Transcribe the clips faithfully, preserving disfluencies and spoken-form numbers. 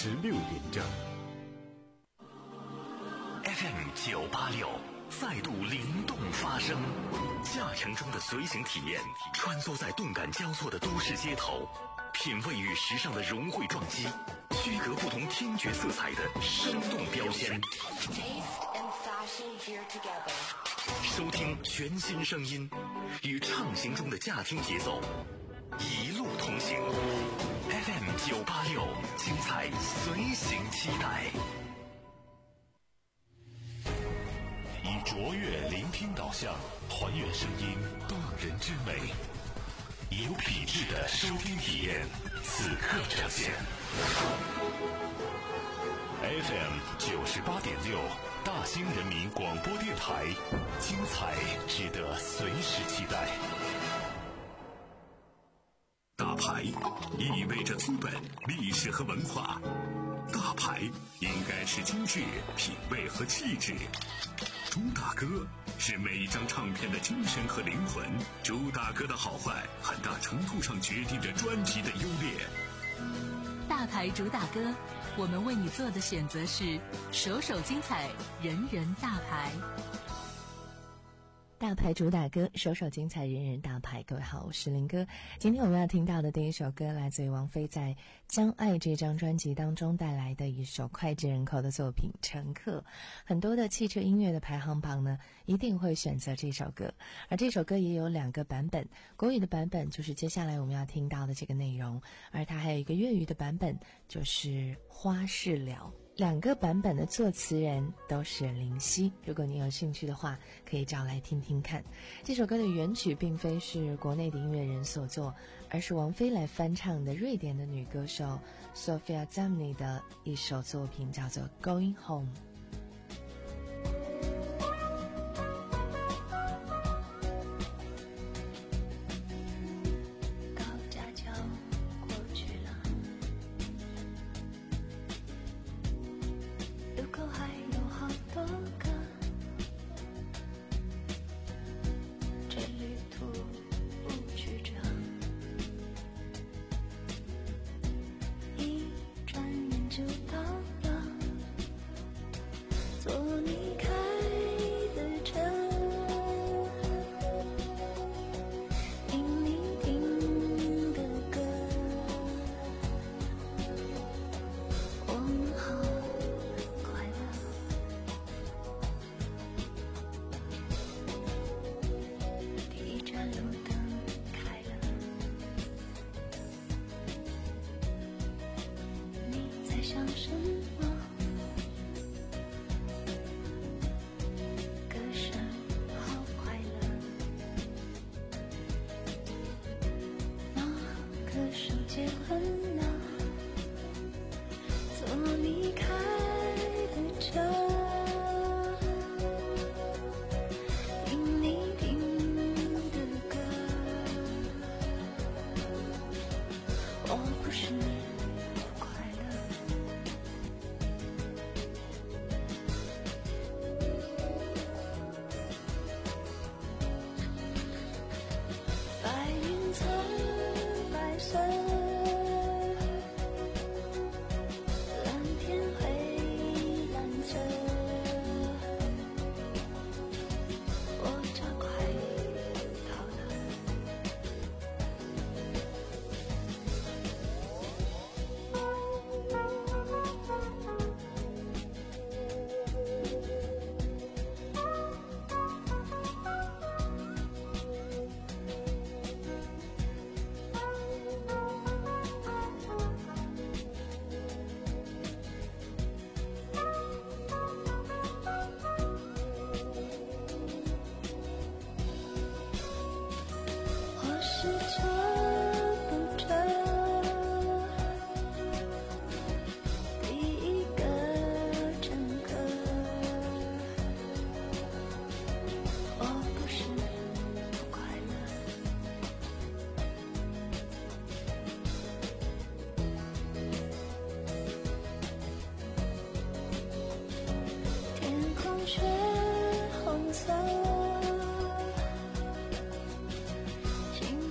十六点整。 F M 九八六再度灵动发声，驾乘中的随行体验，穿梭在动感交错的都市街头，品味与时尚的融汇撞击，区隔不同听觉色彩的生动标签。收听全新声音，与畅行中的驾听节奏，一路同行。F M 九八六，精彩随行期待。以卓越聆听导向，还原声音动人之美，有品质的收听体验，此刻呈现。F M 九十八点六，大兴人民广播电台，精彩值得随时期待。大牌意味着资本、历史和文化，大牌应该是精致、品味和气质。朱大哥是每一张唱片的精神和灵魂，朱大哥的好坏很大程度上决定着专辑的优劣。 大牌主打歌，我们为你做的选择是首首精彩，人人大牌。 大牌主打歌，首首精彩，人人大牌。各位好，我是林哥。今天我们要听到的第一首歌来自于王菲在《将爱》这张专辑当中带来的一首脍炙人口的作品《乘客》。很多的汽车音乐的排行榜呢，一定会选择这首歌，而这首歌也有两个版本，国语的版本就是接下来我们要听到的这个内容，而它还有一个粤语的版本，就是花事了。两个版本的作词人都是林夕，如果你有兴趣的话，可以找来听听看。这首歌的原曲并非是国内的音乐人所作，而是王菲来翻唱的瑞典的女歌手 Sofia Zamni 的一首作品，叫做 Going Home。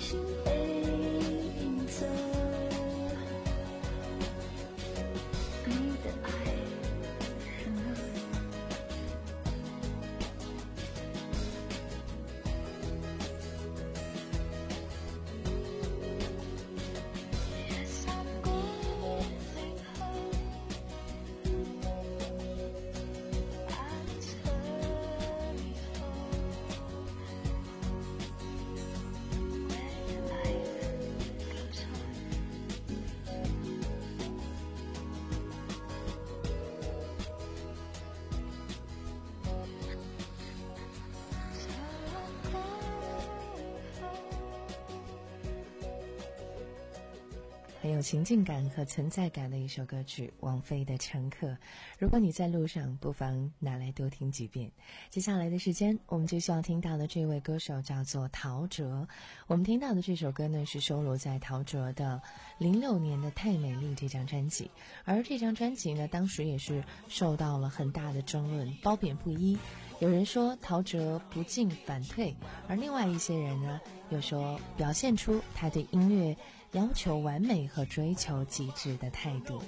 嗯很有情境感和存在感的一首歌曲，王菲的《乘客》。如果你在路上，不妨拿来多听几遍。接下来的时间，我们就需要听到的这位歌手叫做陶喆。我们听到的这首歌呢，是收录在陶喆的零六年的《太美丽》这张专辑，而这张专辑呢，当时也是受到了很大的争论，褒贬不一。有人说陶喆不进反退，而另外一些人呢，又说表现出他对音乐要求完美和追求极致的态度。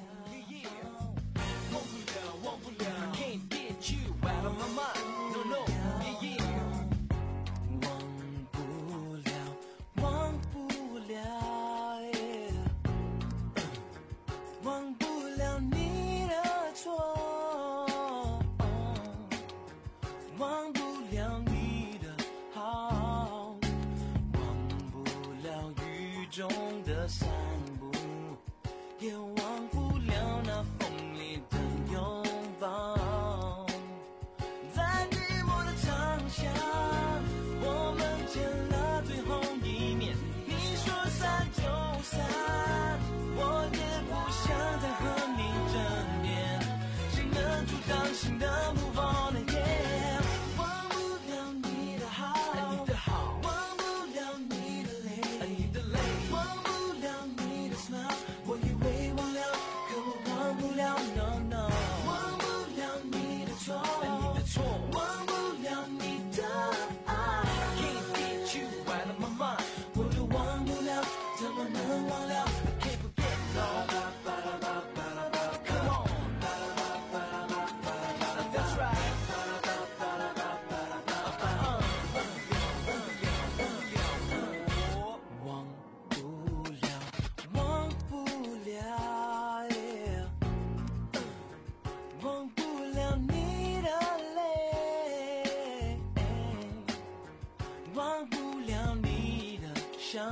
中的散步，也忘不了那锋利的拥抱。在寂寞的长巷，我们见了最后一面。你说散就散，我也不想再和你争辩。谁能阻挡心的move on呢？忘不了你的好，你的好。我以为忘了，可我忘不了 no no， 忘不了你的错，你的错，忘不了你的爱。I can't get you out of my mind， 我都忘不了，怎么能忘了 I can't forget no。 Come on， That's right， 忘不了，忘不了，忘不了你的泪，忘不了你的笑，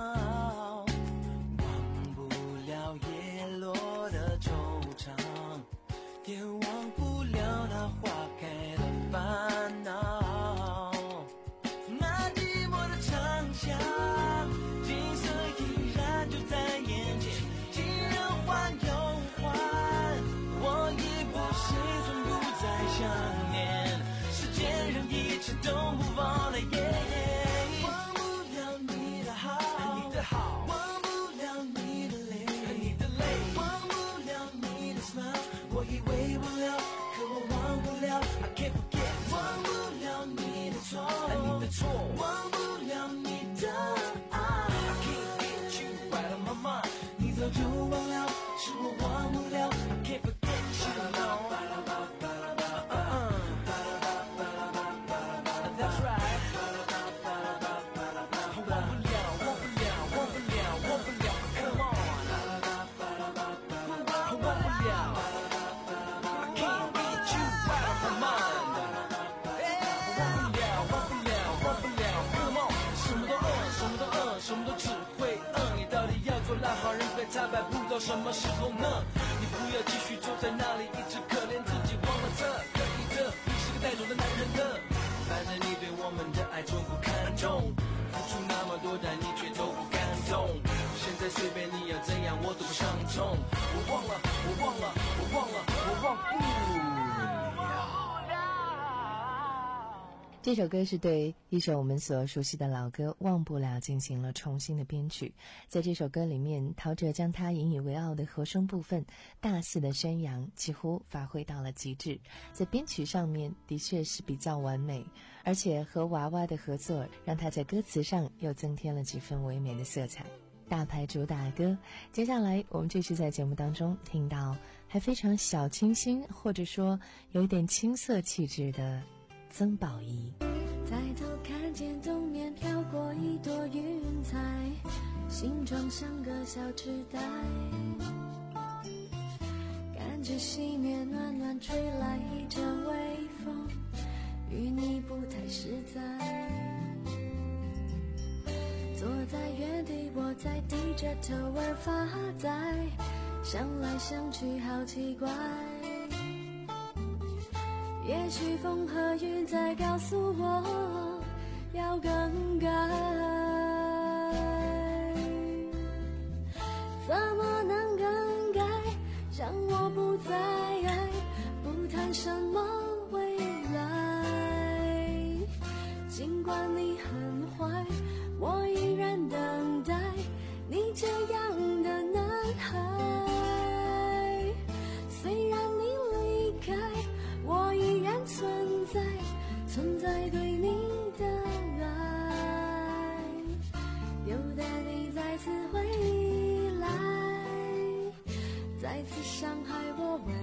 忘不了叶落的惆怅，也忘不了那花开的烦恼。那寂寞的长巷，景色依然就在眼前，既然换又换，我已不是从不再想念。时间让一切都move on了，忘不了你的好，你的好，忘不了你的泪，你的泪，忘不了你的 smile。我以为忘了，可我忘不了 I can't forget， 忘不了你的错，你的错，忘不了你的爱。I can't get you out of my mind， 你早就忘了，是我忘不了 I can't forget you no。 That's right， 忘不了，忘不了，忘不了，忘不了 Come on， 忘不了 I can't get you out of my mind， 忘不了，忘不了，忘不了 Come on， 什么都饿，什么都饿，什么都只会饿。你到底要做烂好人被他摆布到什么时候呢？你不要继续坐在那里一直可怜自己，忘了这可以的，你是个带走的男人的。反正你对我们的爱从不看重，付出那么多但你却都不感动。现在随便你要怎样我都不伤痛。我忘了，我忘了，我忘了，我忘不了。 这首歌是对一首我们所熟悉的老歌《忘不了》进行了重新的编曲。在这首歌里面，陶喆将他引以为傲的和声部分大肆的宣扬，几乎发挥到了极致。在编曲上面的确是比较完美，而且和娃娃的合作让他在歌词上又增添了几分唯美的色彩。大牌主打歌，接下来我们继续在节目当中听到还非常小清新，或者说有一点青涩气质的曾宝仪。 抬头看见东面飘过一朵云彩，形状像个小纸袋，感觉西面暖暖吹来一阵微风，与你不太实在。坐在原地我在低着头而发呆，想来想去好奇怪，也许风和云在告诉我要更改，怎么能不再爱，不谈什么未来。尽管你很坏，我依然等待你这样的男孩。虽然你离开，我依然存在，存在对你的爱，有待你再次回来，再次伤害我唯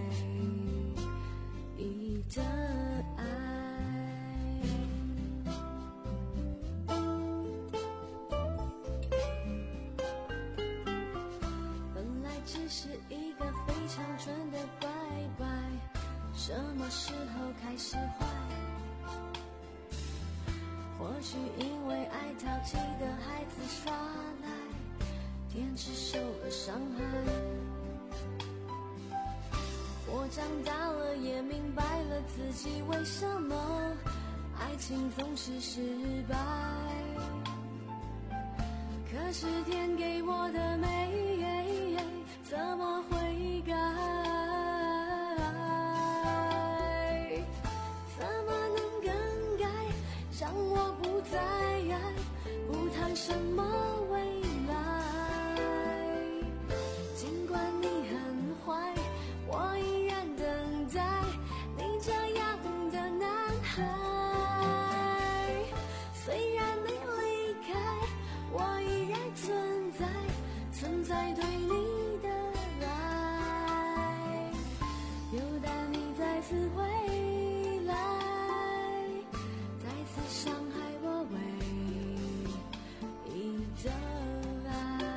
一的爱。本来只是一个非常纯的乖乖，什么时候开始坏？或许因为爱淘气的孩子耍赖，天使受了伤害。我长大了也明白了自己为什么爱情总是失败，可是天给我的美怎么会改？怎么能更改，让我不再爱，不谈什么未来。尽管你很坏，我依然等待你这样的男孩。虽然你离开，我依然存在，存在对你的爱，有待你再次回来，再次伤害我唯一的爱。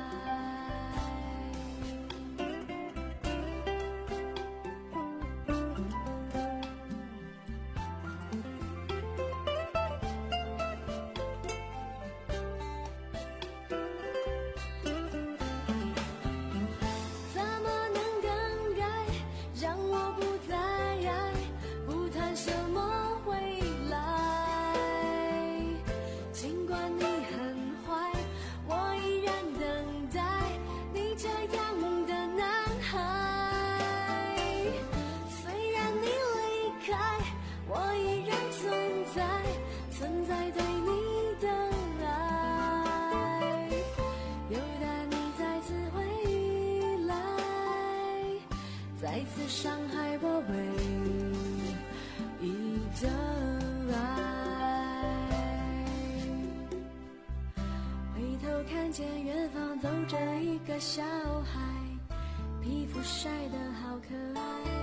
怎么能更改，让我不再爱，不谈什么未来。尽管你很坏，我依然等待你这样的男孩。虽然你离开，我依然存在，存在对你的爱，有待你再次回来，再次伤害我唯一的爱。回头看见远方走着一个小孩，皮肤晒得好可爱，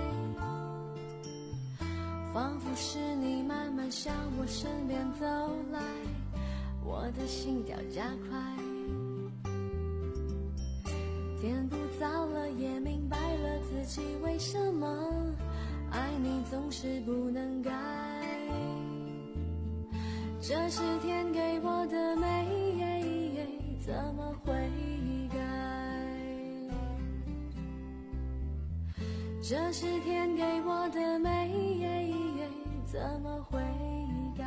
仿佛是你慢慢向我身边走来，我的心跳加快。天不早了，也明白了自己为什么爱你总是不能改。这是天给我的美，怎么会改？这是天给我的美，怎么会改？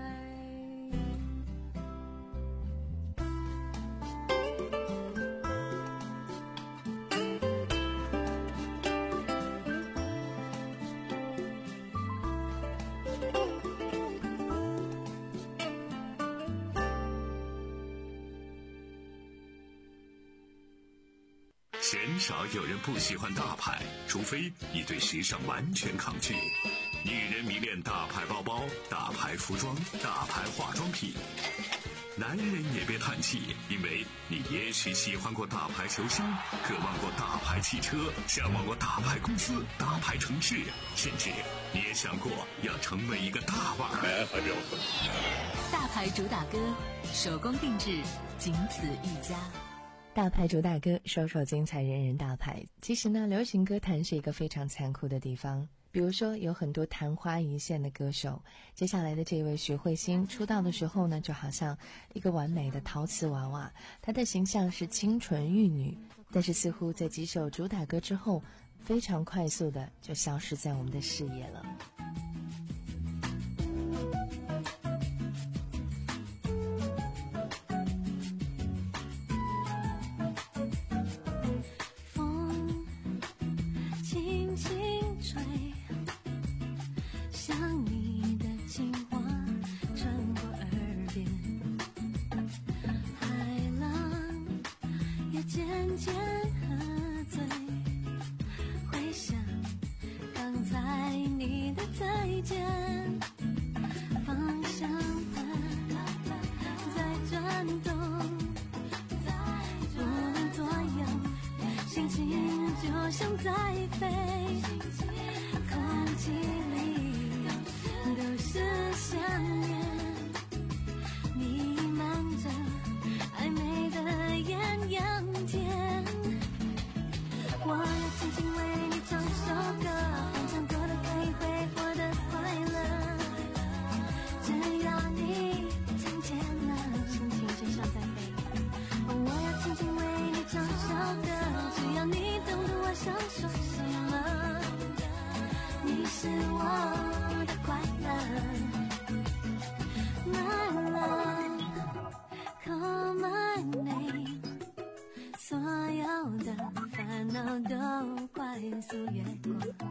鲜少有人不喜欢大牌，除非你对时尚完全抗拒。女人迷恋大牌包包、大牌服装、大牌化妆品。男人也别叹气，因为你也许喜欢过大牌球星，渴望过大牌汽车，向往过大牌公司、大牌城市，甚至你也想过要成为一个大腕儿。 大牌主打歌，手工定制，仅此一家。 大牌主打歌，首首精彩，人人大牌。其实呢，流行歌坛是一个非常残酷的地方。比如说，有很多昙花一现的歌手，接下来的这位徐慧欣出道的时候呢，就好像一个完美的陶瓷娃娃，她的形象是清纯玉女，但是似乎在几首主打歌之后，非常快速的就消失在我们的视野了。 风轻轻吹，像你的情话穿过耳边，海浪也渐渐喝醉，回想刚才你的再见，方向盘在转动，不论左右，心情就像在飞，空气里都是想念，弥漫着暧昧的艳阳天。我要轻轻为你唱首歌，翻唱过的可以挥霍的快乐，只要你听见了，心情就像在飞。我要轻轻为你唱首歌，只要你懂得我想说什么，你是我的快乐。My love, call my name， 所有的烦恼都快速越过，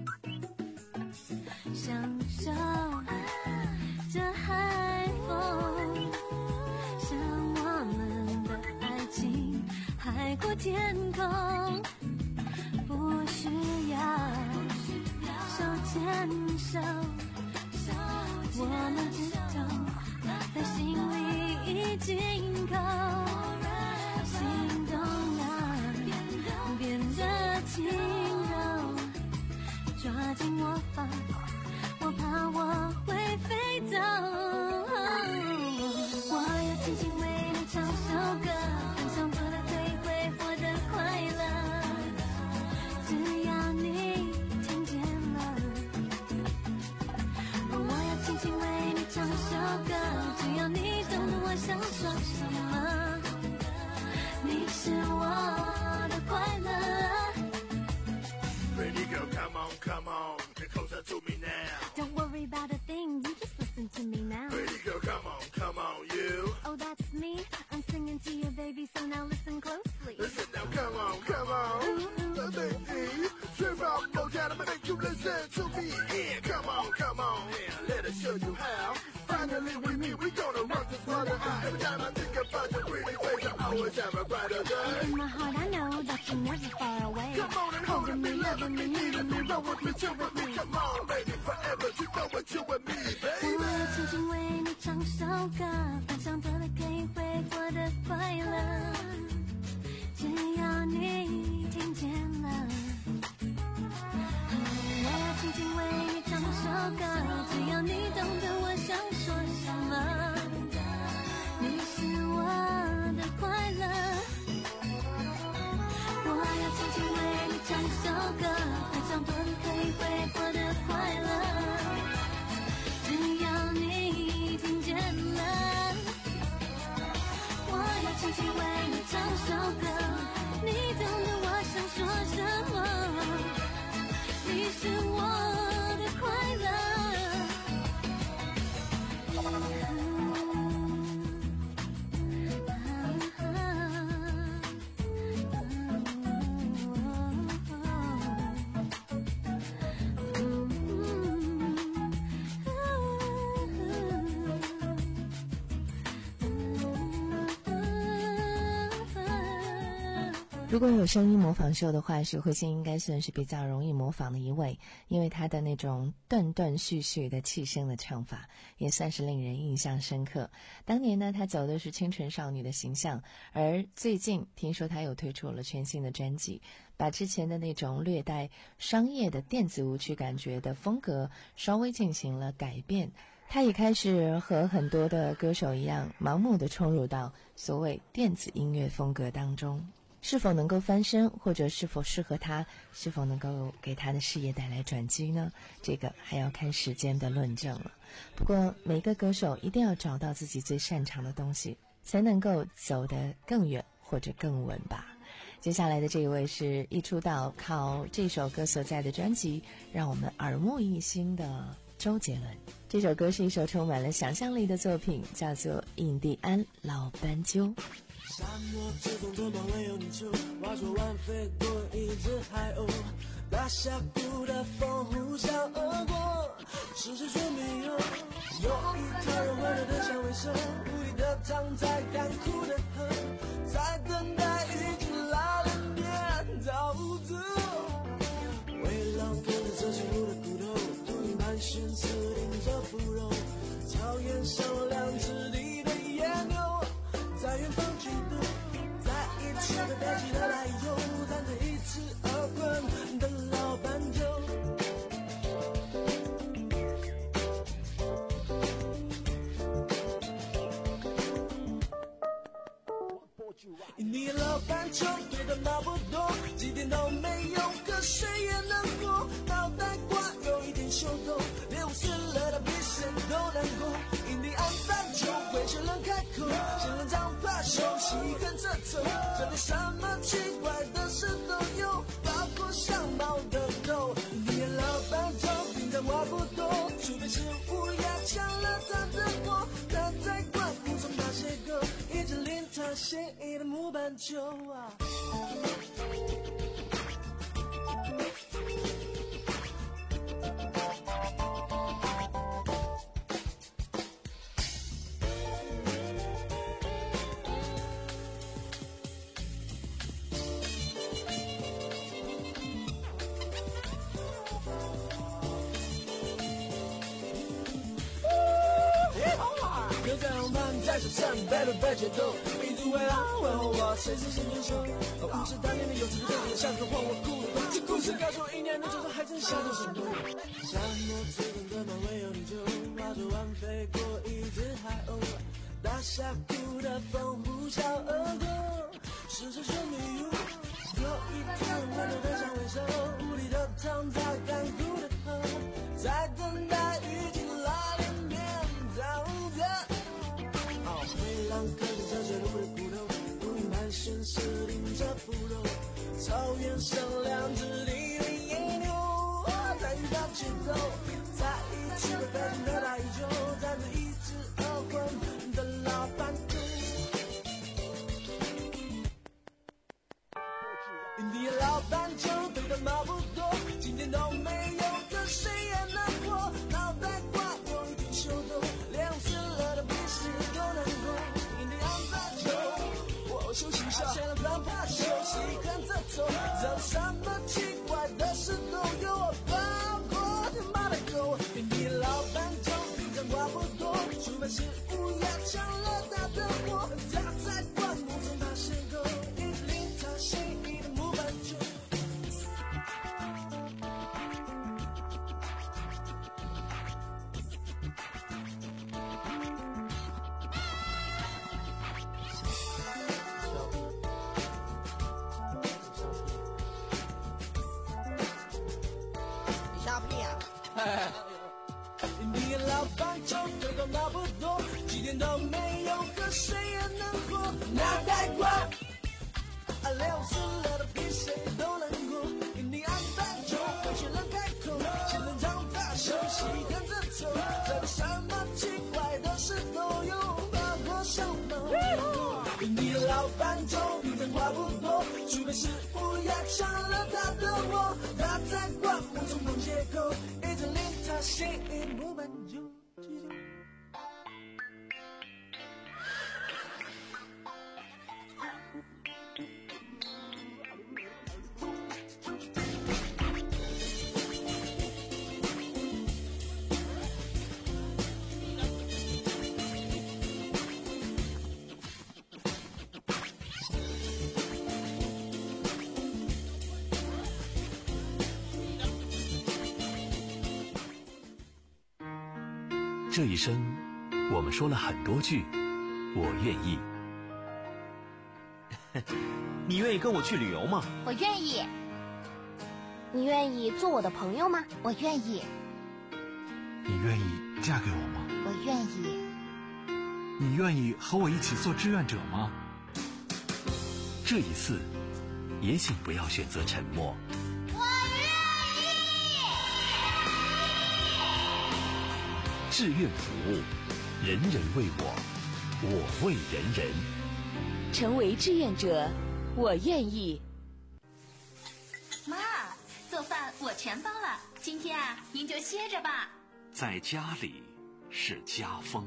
享受这海风，像我们的爱情海阔天空，不需要手牵手，我们只懂在心里已经够，心动了变得轻柔，抓紧我吧，我怕我会飞走。我要轻轻为你唱首歌，翻唱过的可以挥霍的快乐，只要你听见了。我要轻轻为你唱首歌，只要你懂得我想说什么，你是我的快乐。 Pretty girl, come on, come on, get closer to me now. Don't worry about a thing, you just listen to me now. Pretty girl, come on, come on, you. Oh, that's me, I'm singing to you, baby, so now listen closely. Listen now, come on, come on. The lady, straight from Motown, I'ma make you listen to me. Yeah, come on, come on, yeah, let us show you how. Finally with me, we gonna rock this water out. Every time I think about your pretty face, I always have a brighter day. In my heart, I know that you're never far away. Come on and hold me, loving me, needing me, roll with me, chill with me. Come on, baby, forever, you know what you and me, 我 baby. 要轻轻为你唱首歌，翻唱多的可以挥霍的快乐，只要你听见了。我要轻轻为你唱首歌，只要你懂得我想说什么，你是我的快乐。我要轻轻为你唱首歌，翻唱多的可以挥霍的快乐，只要你听见了。我要轻轻为你唱首歌，你懂得我想说什么，你是我的快乐。 如果有声音模仿秀的话，许慧欣应该算是比较容易模仿的一位，因为她的那种断断续续的气声的唱法也算是令人印象深刻。当年呢，她走的是清纯少女的形象，而最近听说她又推出了全新的专辑，把之前的那种略带商业的电子舞曲感觉的风格稍微进行了改变。她也开始和很多的歌手一样，盲目的冲入到所谓电子音乐风格当中。是否能够翻身，或者是否适合他，是否能够给他的事业带来转机呢？这个还要看时间的论证了。不过每个歌手一定要找到自己最擅长的东西，才能够走得更远或者更稳吧。接下来的这一位是一出道靠这首歌所在的专辑让我们耳目一新的周杰伦。这首歌是一首充满了想象力的作品，叫做《印第安老斑鸠》。 沙漠之中，多半唯有你出，划出完飞过一只海鸥。 大峡谷的风呼啸而过，是谁说没有？有一条人温柔的香味声，无力的躺在干枯的河，在等待雨季来临变沼泽。为浪跟着这些路的骨头，秃鹰盘旋刺顶着腐肉，草原上两只地的野牛，在远方嫉妒，在一起的飞机的来由，弹着一次而困的老斑鸠。你老斑鸠对的马不多，几点都没有，可谁也能过。脑袋瓜有一点秀逗，连死了的比谁都难过。印第安斑鸠会学人开口，仙人掌怕休息跟着走，这里什么奇怪的事都有，包括像猫的头。你老斑鸠平常话不多，除非是乌鸦抢了他的窝，他在灌木丛打些狗，一直令他心仪的木斑鸠啊。有在红盘在手上背了背节奏，一直围绕问候我谁是神箭手，五十大年的有这个对象和换我哭，这故事告诉我一年的周周还真像个神偷。沙漠之中的漫威有你就划着弯飞过一只海鸥，大峡谷的风呼啸而过，是谁说没有？有一条温柔的香味手，无力的躺在干枯的河，在等待雨季来临变沼泽。灰狼跟着这些路的骨头，秃鹰盘旋刺顶着腐肉，草原上两只地的野牛，在遇到街头，在一起的飞行的大宇宙，站着一只而昏的老斑鸠。你老斑鸠对的马不多，今天都没有，可谁也难过。脑袋瓜有一点秀逗，连死了的比谁都难过。印第安斑鸠，我休息一下，先让他怕休息，跟着走，让什么奇怪的事都有，包括他妈的狗。你老斑鸠平常话不多，除非是乌鸦抢了他的窝，他在灌木丛打些狗，一令他心仪的木斑鸠。你老斑鸠对的马不多，几点都没有，可谁也能活。脑袋瓜啊，溜死了的比谁都难过。印第安斑鸠会学人开口，仙人掌怕休息跟着走，这里什么奇怪的事都有，包括像猫的狗。你老斑鸠平常话不多，除非是乌鸦抢了他的窝，他在灌木丛弄些狗，一直令他心仪木斑鸠。 这一生，我们说了很多句“我愿意”。 你愿意跟我去旅游吗？ 我愿意。你愿意做我的朋友吗？我愿意。 你愿意嫁给我吗？ 我愿意。 你愿意和我一起做志愿者吗？ 这一次，也请不要选择沉默。志愿服务，人人为我，我为人人。 成为志愿者，我愿意。 妈，做饭全包了，今天啊，您就歇着吧。 在家里是家风。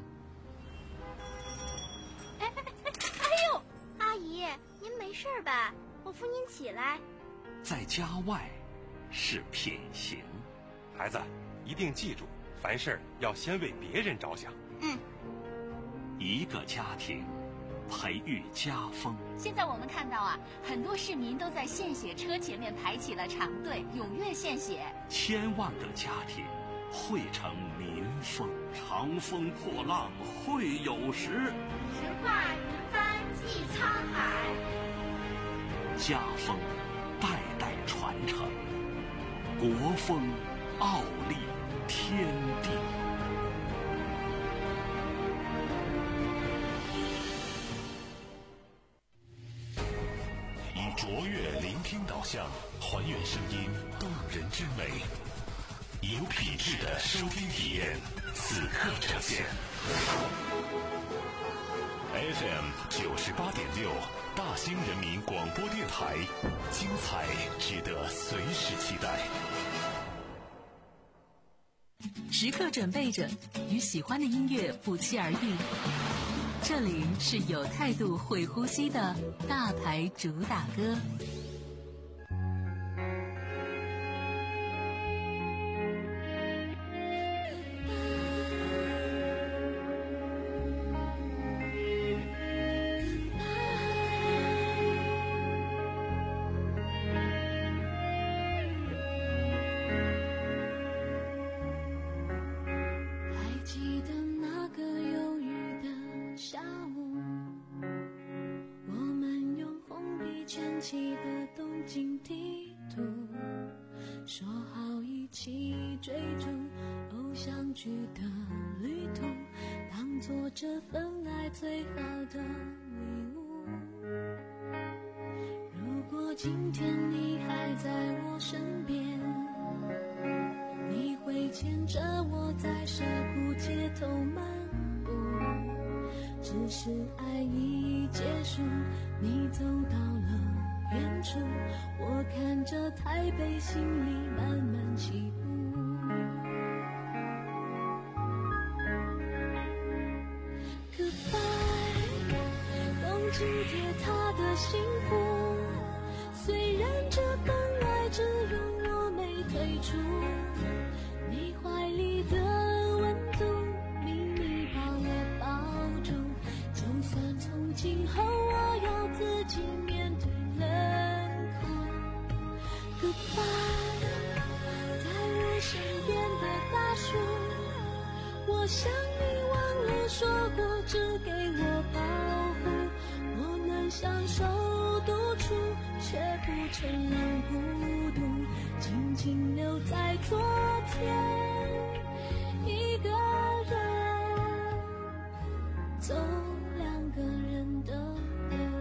哎哎哎哎呦，阿姨，您没事吧？我扶您起来。 在家外是品行。 孩子，一定记住，凡事要先为别人着想。 嗯。 一个家庭培育家风。 现在我们看到啊，很多市民都在献血车前面排起了长队，踊跃献血。 千万个家庭汇成民风，长风破浪会有时。 神话云帆济沧海。 家风代代传承，国风傲立天地。 以卓越聆听导向，还原声音动人之美，以有品质的收听体验，此刻呈现。F M 九十八点六，大兴人民广播电台，精彩值得随时期待。 时刻准备着，与喜欢的音乐不期而遇。这里是有态度、会呼吸的大牌主打歌。 这份爱最好的礼物。如果今天你还在我身边，你会牵着我在涩谷街头漫步。只是爱已结束，你走到了远处，我看着台北，心里慢慢起步。紧贴他的幸福，虽然这份爱只有我没退出，你怀里的温度秘密把我抱住，就算从今后我要自己面对冷酷。 Goodbye， 在我身边的大树，我想你忘了说过只给我保护，享受独处，却不承认孤独，静静留在昨天，一个人走两个人的路。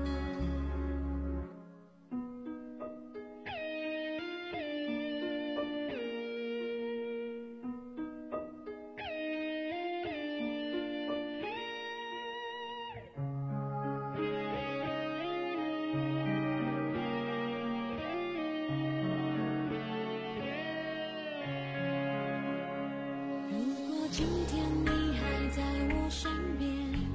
今天你还在我身边，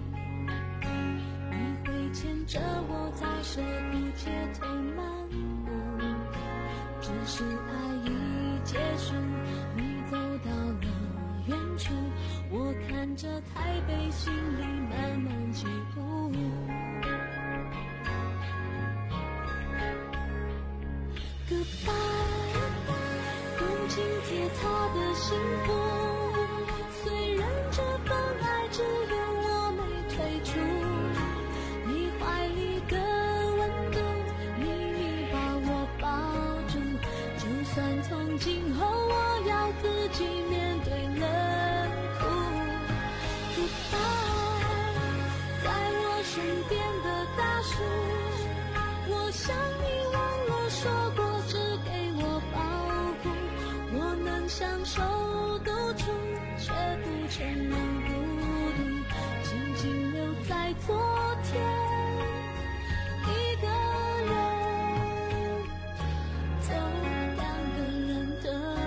你会牵着我在涩谷街头漫步，只是爱已结束，你走到了远处，我看着台北，心里慢慢起步。Goodbye， 用紧贴他的幸福，这份爱只有我没退出，你怀里的温度秘密把我抱住，就算从今后我要自己面对冷酷。Goodbye， 在我身边的大树，我想你忘了说过只给我保护，我能享受独处，却不承认孤独，静静留在昨天，一个人走两个人的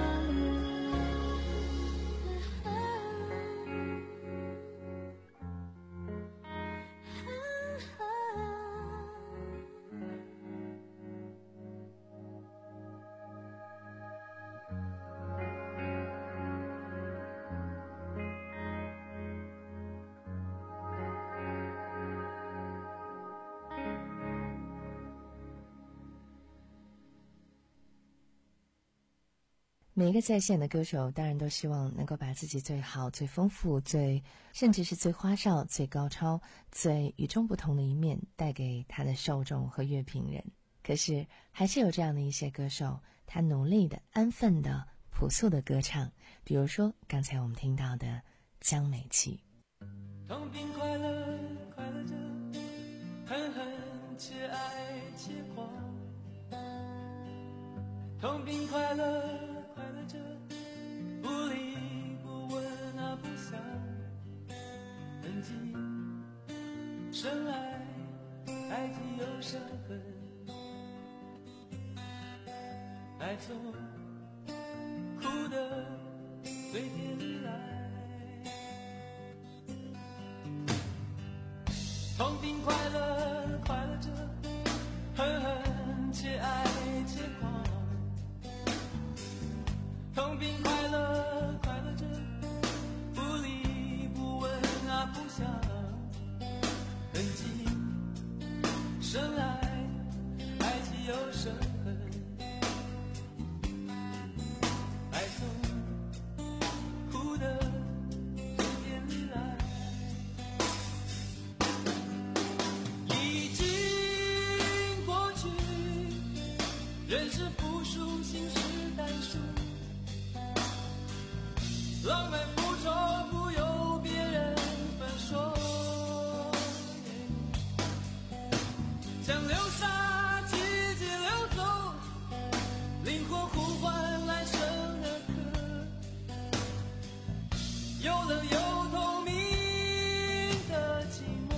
每一个在线的歌手当然都希望能够把自己最好、最丰富、最甚至是最花哨、最高超、最与众不同的一面带给他的受众和乐评人。可是还是有这样的一些歌手，他努力的、安分的、朴素的歌唱，比如说刚才我们听到的江美琪。 痛并快乐，快乐着，恨恨且爱且狂。痛并快乐，快乐着，不离不问啊不想，痕迹深爱，爱既有伤痕，爱从哭的嘴边里来。痛并快乐，快乐着，恨恨且爱且狂。痛并快乐，快乐着，不离不问啊不想，痕迹深爱，爱既有伤痕，爱从哭的嘴边里来。已经过去，人是复数，心是单数，浪漫复仇不由别人分说，像流沙季节流走，灵魂呼唤来生的歌，有冷有透明的寂寞。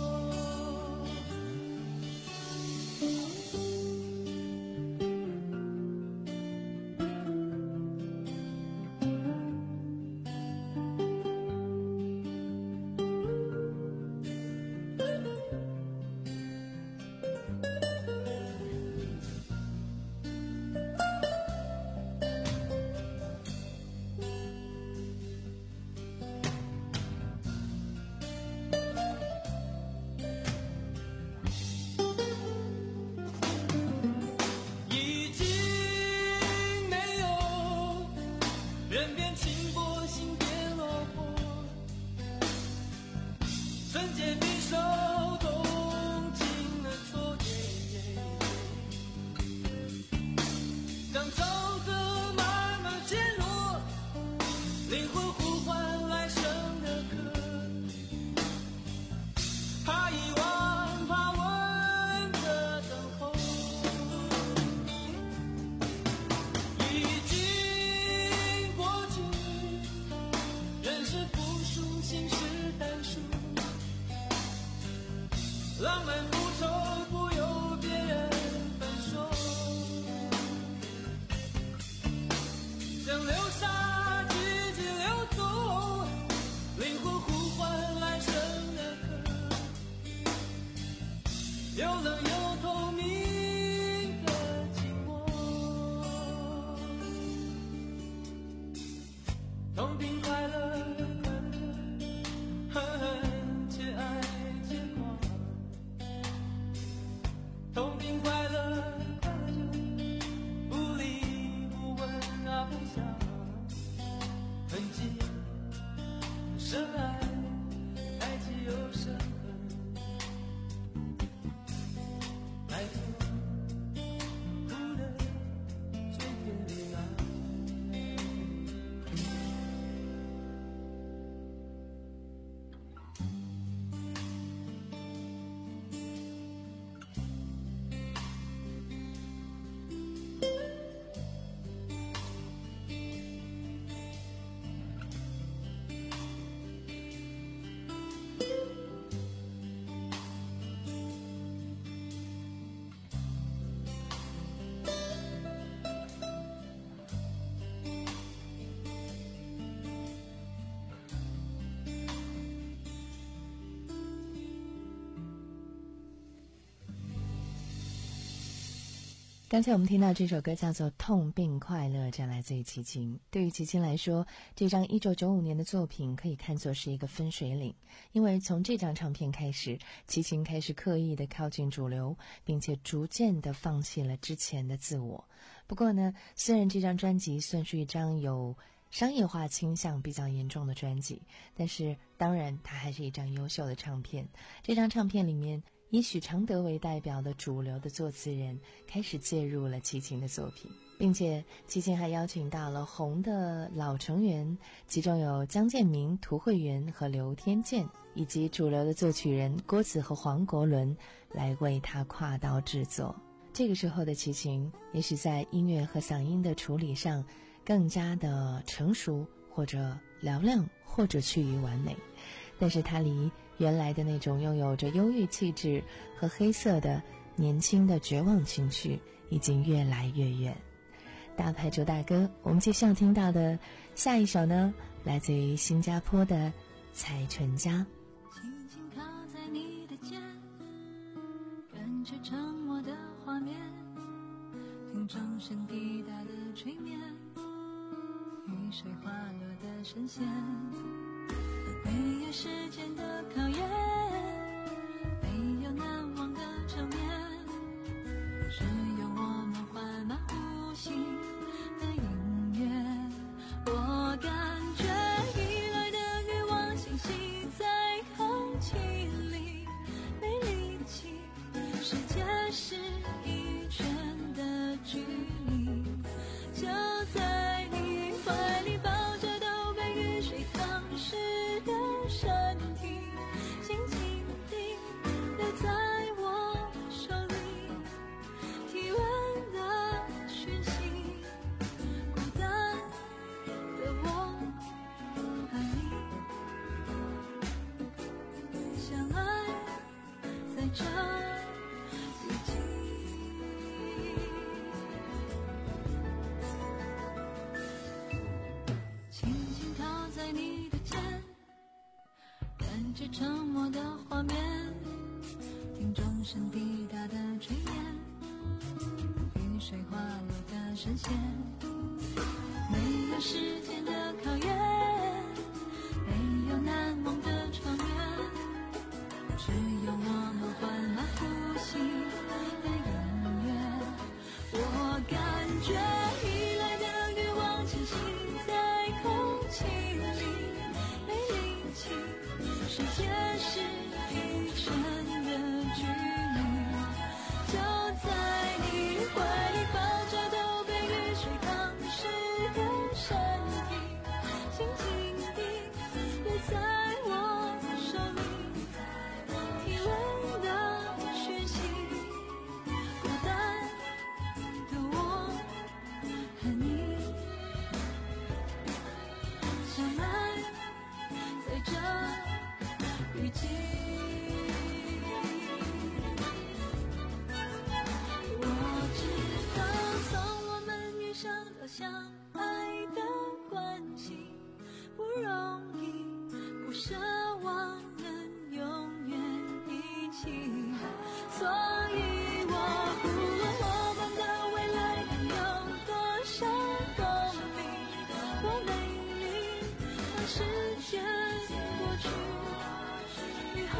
浪漫复仇不由别人分说，像流沙季节流走，灵魂呼唤来生的歌，有冷有透明的寂寞。痛并快乐，快乐着，恨恨且爱且狂。痛并快乐，快乐着，不离不问啊不想，痕迹深爱，爱既有伤痕，爱从哭的嘴边里来。 刚才我们听到这首歌叫做《痛并快乐》，这来自于齐秦。对于齐秦来说，这张一九九五年的作品可以看作是一个分水岭，因为从这张唱片开始，齐秦开始刻意的靠近主流，并且逐渐的放弃了之前的自我。不过呢，虽然这张专辑算是一张有商业化倾向比较严重的专辑，但是当然它还是一张优秀的唱片。这张唱片里面以许常德为代表的主流的作词人开始介入了齐秦的作品，并且齐秦还邀请到了红的老成员，其中有江建民、涂惠源和刘天健，以及主流的作曲人郭子和黄国伦来为他跨刀制作。这个时候的齐秦也许在音乐和嗓音的处理上更加的成熟，或者嘹亮，或者趋于完美，但是他离原来的那种拥有着忧郁气质和黑色的年轻的绝望情绪已经越来越远。大牌主打歌，我们接下来听到的下一首呢，来自于新加坡的蔡淳佳。 轻轻靠在你的肩，感觉沉默的画面，听钟声滴答的催眠，雨水滑落的声线，没有时间的考验，没有难忘的场面，只有我们缓慢呼吸的音乐。我感觉依赖的欲望清晰在空气里，没力气，世界是一圈的距离，就在你怀里抱着都被雨水淌湿的身体，静静地留在我手里，体温的讯息，孤单的我和你相爱在这雨季。轻轻靠在你的肩，感觉沉默的画面，听钟声滴答的催眠，雨水滑落的声线，没有时间的考验，没有难忘的场面，只有我们缓慢呼吸的音乐。我感觉依赖的欲望清晰在空气里，没力气，世界是一圈的距离，就在你怀里抱着都被雨水淌湿的身体，静静地留在我手里，体温的讯息，孤单的我和你相爱在这雨季。我知道从我们遇上到相爱的关系不容易，不奢望能永远一起，所以我不问我们的未来能有多少公里或美丽，当时间过去，雨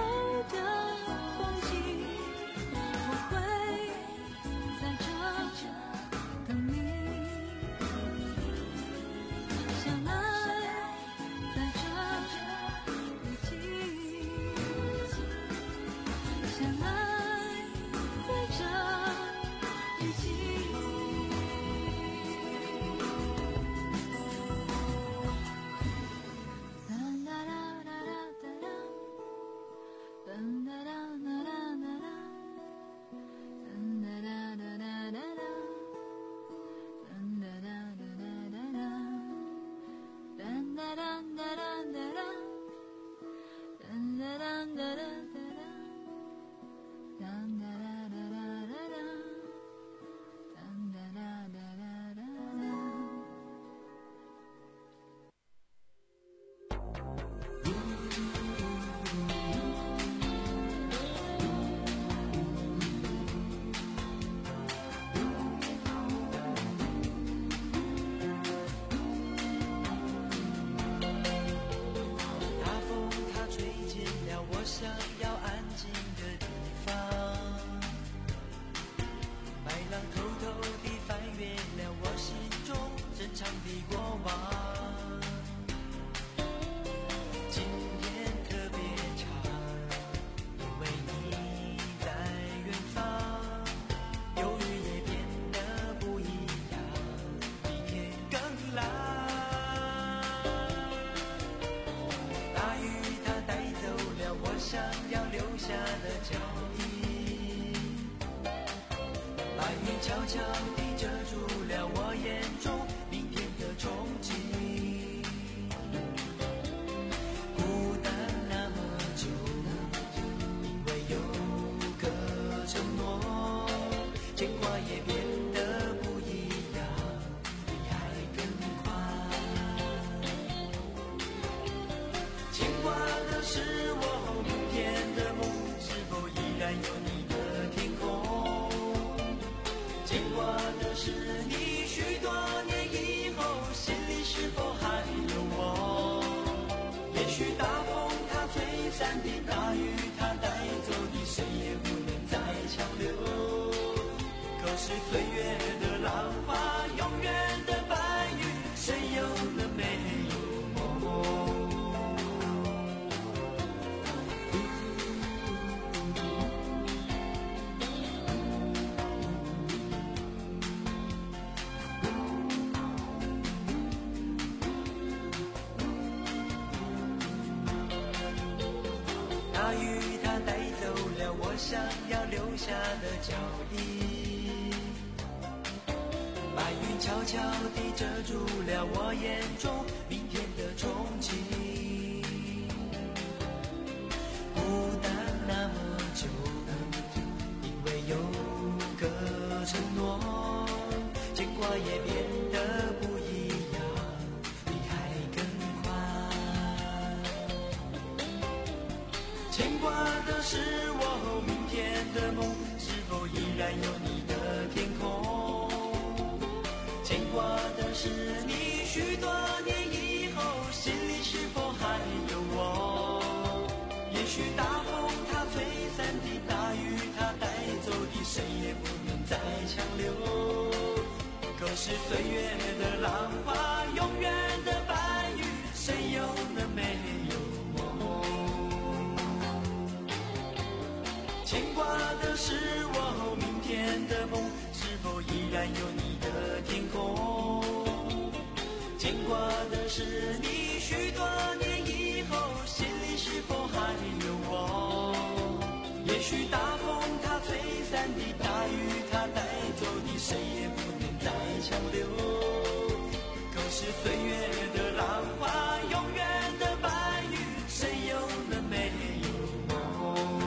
许大风它吹散的，大雨它带走的，谁也不能再强留。可是岁月的浪花，永远的白云，谁又能没有梦？大雨它带走了我想要留下的脚印，白云悄悄地遮住了我眼中明天的憧憬。孤单那么久，因为有个承诺，牵挂也变得不一样，离开更快。牵挂的是我明天的梦，是否依然有你的天空？牵挂的是你许多年以后，心里是否还有我？也许大风它吹散的，大雨它带走的，谁也不能再强留。可是岁月的浪花，永远的白云，谁又能没有我？牵挂的是我明天的梦，是否依然有你的天空？牵挂的是你许多年以后，心里是否还有我？也许大风它吹散的，大雨它带走的，谁也不能再强留。可是岁月的浪花，永远的白云，谁又能没有我？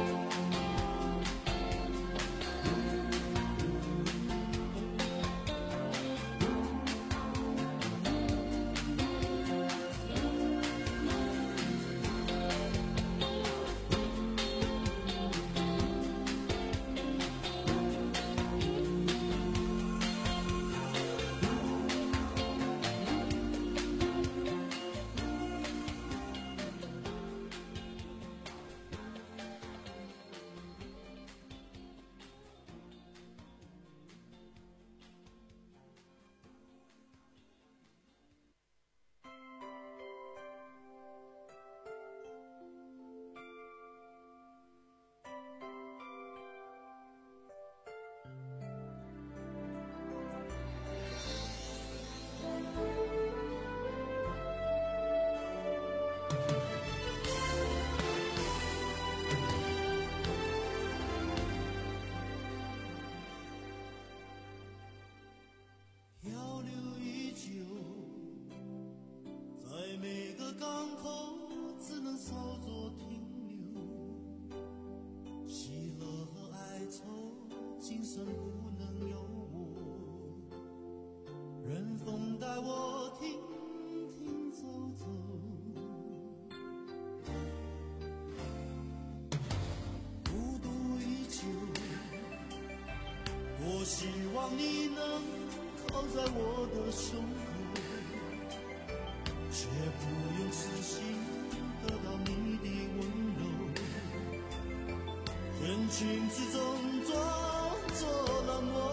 希望你能靠在我的胸口，却不用痴心得到你的温柔。人群之中装作冷漠，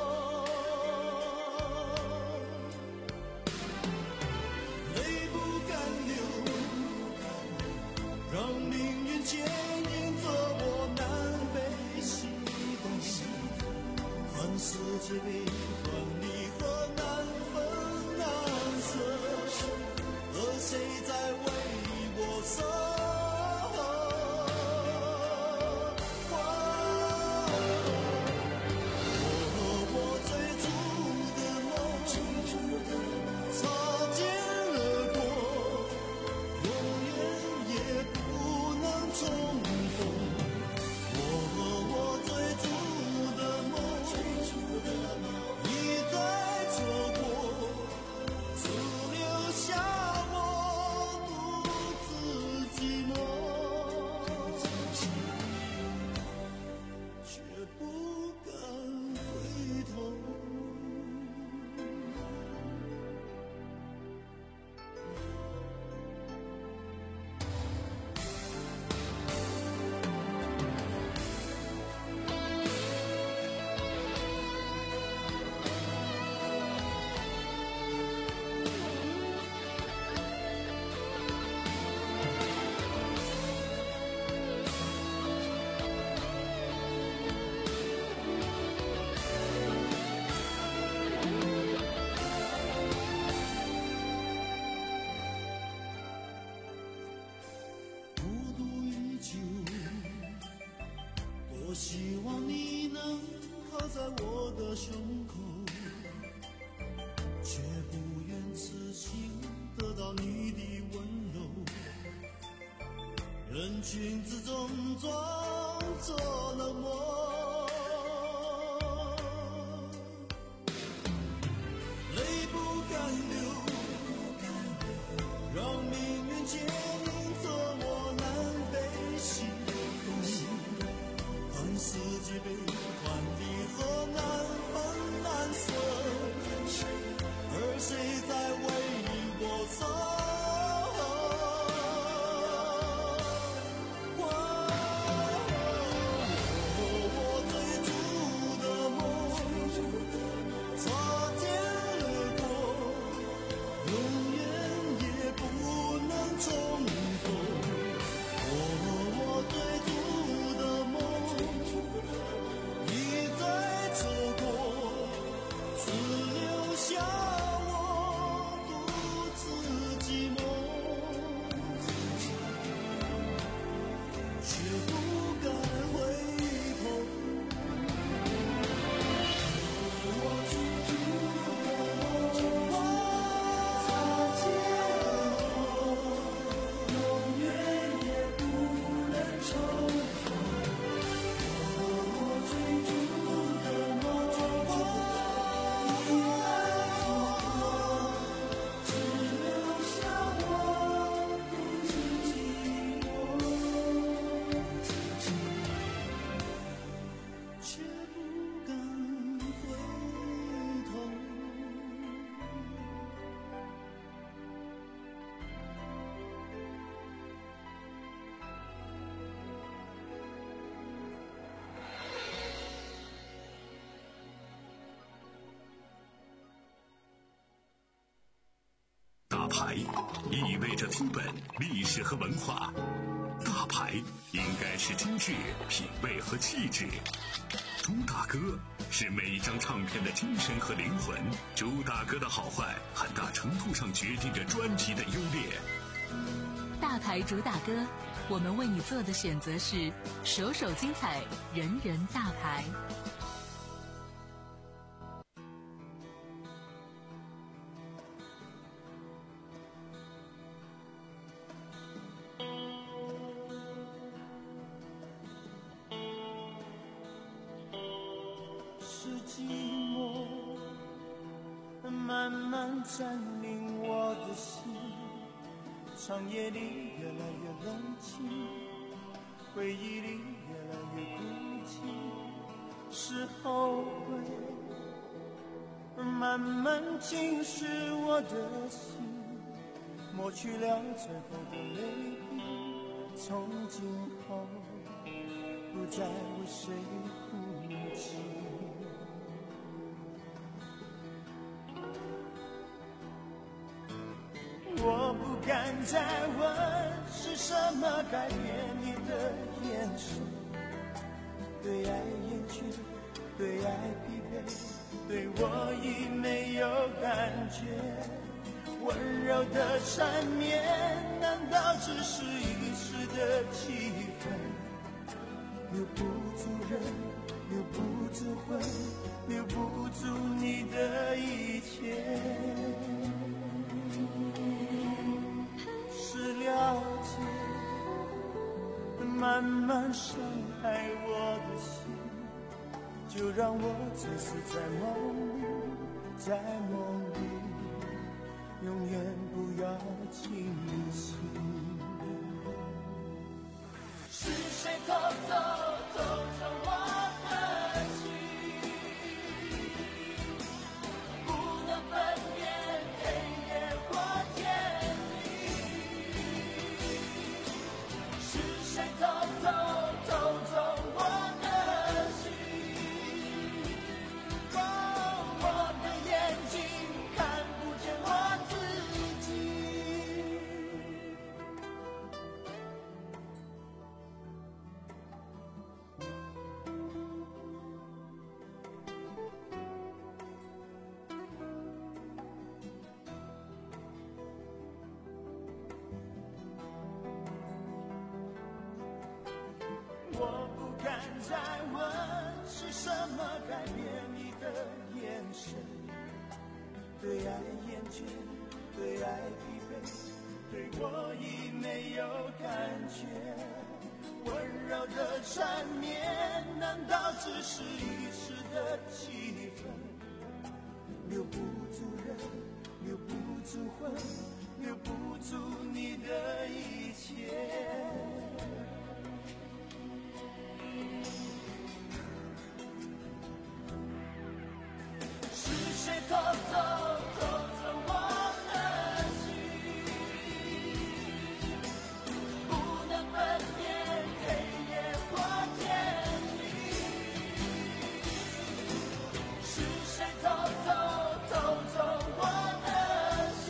泪不敢流，让命运牵引着我南北西东。看世界变幻离合，难分难舍，而谁在为我守？我和我追逐的梦，追逐的梦。 希望你能靠在我的胸口，却不愿痴心得到你的温柔。人群之中装作冷漠，泪不敢流，让命运牵引着我南北行动。看世界悲欢离合难分难舍，而谁在为我守？ 大牌意味着资本、历史和文化，大牌应该是精致、品味和气质。朱大哥是每一张唱片的精神和灵魂，朱大哥的好坏很大程度上决定着专辑的优劣。 大牌主打歌，我们为你做的选择是首首精彩，人人大牌。 寂寞慢慢占领我的心，长夜里越来越冷清，回忆里越来越孤寂，是后悔慢慢侵蚀我的心，抹去了最后的泪滴，从今后不再为谁哭泣。我不敢再问是什么改变你的眼神，对爱厌倦，对爱疲惫，对我已没有感觉。温柔的缠绵难道只是一时的气氛，留不住人，留不住魂，留不住你的一切。了解慢慢伤害我的心，就让我醉死在梦里，在梦里永远不要清醒。是谁偷偷偷走我的心，不能分辨黑夜或天谁偷偷偷走我的心，哦，我的眼睛看不见我自己。 在问是什么改变你的眼神，对爱厌倦，对爱疲惫，对我已没有感觉。温柔的缠绵难道只是一时的气氛，留不住人，留不住魂，留不住你的一切。是谁偷走偷走我的心，不能分辨黑夜或天明。是谁偷走偷走我的心，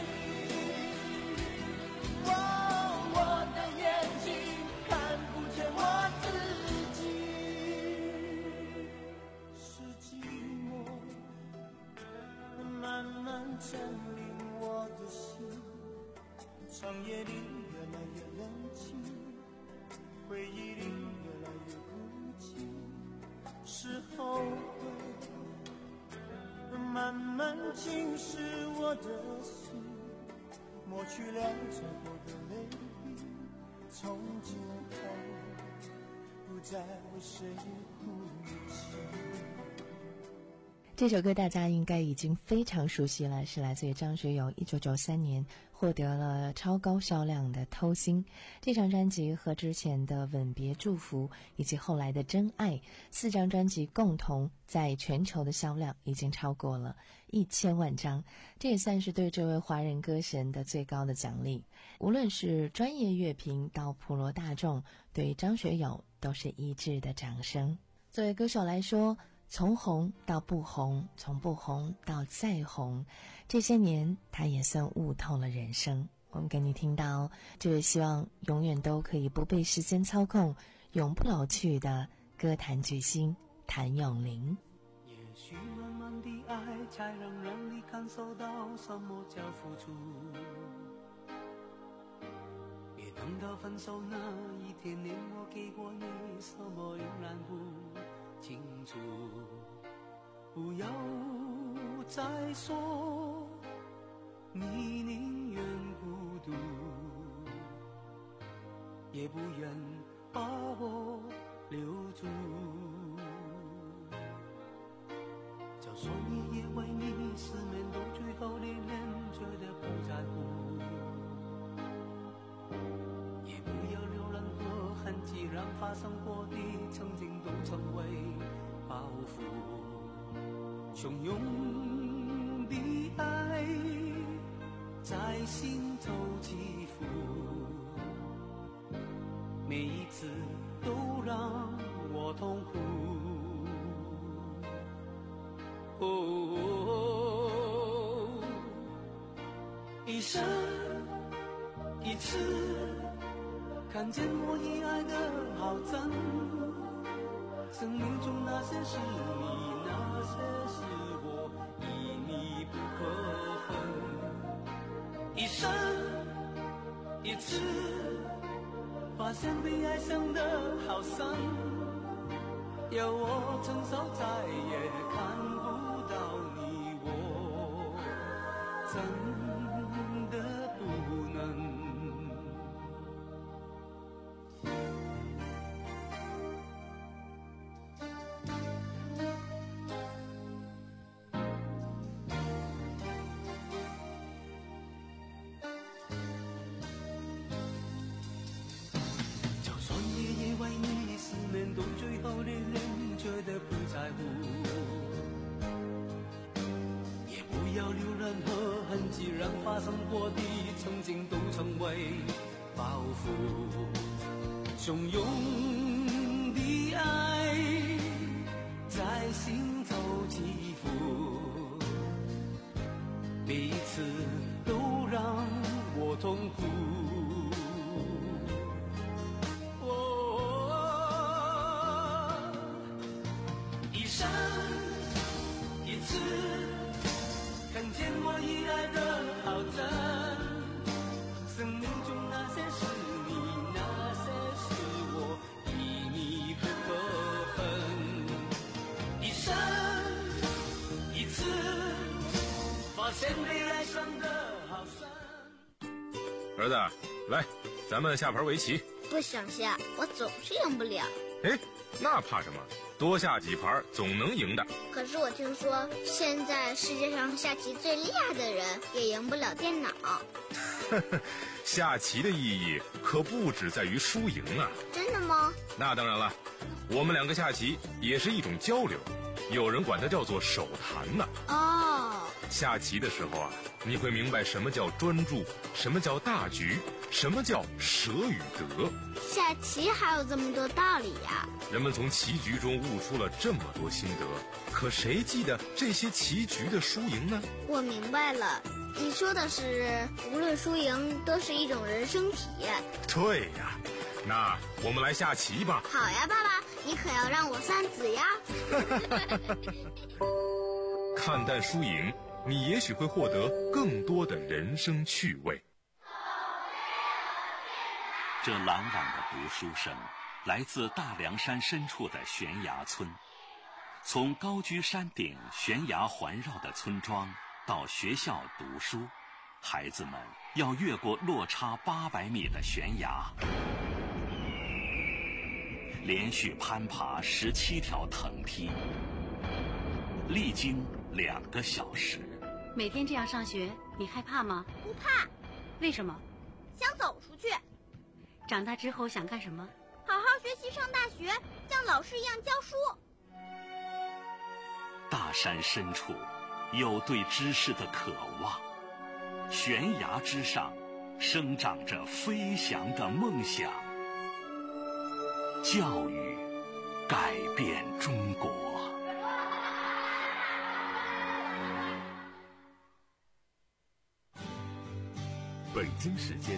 哦，我的眼睛看不见我自己。是寂寞慢慢占领我的心，长夜里越来越冷清，回忆里越来越孤寂。是后悔慢慢侵蚀我的心，抹去了最后的泪滴，从今后不再为谁哭泣。 这首歌大家应该已经非常熟悉了，是来自于张学友一九九三年获得了超高销量的《偷心》。这张专辑和之前的《吻别祝福》以及后来的《真爱》四张专辑共同在全球的销量已经超过了一千万张，这也算是对这位华人歌神的最高的奖励。无论是专业乐评到普罗大众，对张学友都是一致的掌声。作为歌手来说，从红到不红，从不红到再红，这些年他也算悟透了人生。我们给你听到这位希望永远都可以不被时间操控，永不老去的歌坛巨星谭咏麟。 也许慢慢的爱才能让你感受到什么叫付出，别等到分手那一天，连我给过你什么仍然不清楚。不要再说你宁愿孤独，也不愿把我留住。就算夜夜为你失眠到最后连连觉得不在乎，也不要留任何痕迹，让发生过的曾经都成为包袱。汹涌的爱在心头起伏，每一次都让我痛苦。哦，一生一次看见我遗爱的好真，生命中那些是你，那些是我，已密不可分。一生一次发现被爱伤的好深，要我承受再也看不到你，我真的不能。就算夜夜为你失眠到最后连连觉得不在乎，也不要留任何痕迹，让发生过的曾经都成为包袱。汹涌的爱在心头起伏，每一次都让我痛苦。一生一次看见我遗爱的好真，生命中那些是你，那些是我，已密不可分。 先别爱上的好酸。 儿子，来，咱们下盘围棋。 不想下，我总是赢不了。 哎，那怕什么？多下几盘总能赢的。 可是我听说，现在世界上下棋最厉害的人也赢不了电脑。 下棋的意义可不只在于输赢啊！ 真的吗？ 那当然了，我们两个下棋也是一种交流，有人管它叫做手谈呢。 哦， 下棋的时候啊，你会明白什么叫专注，什么叫大局，什么叫舍与得。 下棋还有这么多道理呀！ 人们从棋局中悟出了这么多心得，可谁记得这些棋局的输赢呢？ 我明白了，你说的是无论输赢都是一种人生体验。 对呀，那我们来下棋吧。 好呀，爸爸，你可要让我三子呀。 看淡输赢，你也许会获得更多的人生趣味。 这朗朗的读书声来自大凉山深处的悬崖村。从高居山顶悬崖环绕的村庄到学校读书，孩子们要越过落差八百米的悬崖，连续攀爬十七条藤梯，历经两个小时。 每天这样上学，你害怕吗？ 不怕。 为什么？ 想走出去。 长大之后想干什么？ 好好学习，上大学，像老师一样教书。 大山深处有对知识的渴望，悬崖之上生长着飞翔的梦想。教育改变中国。 北京时间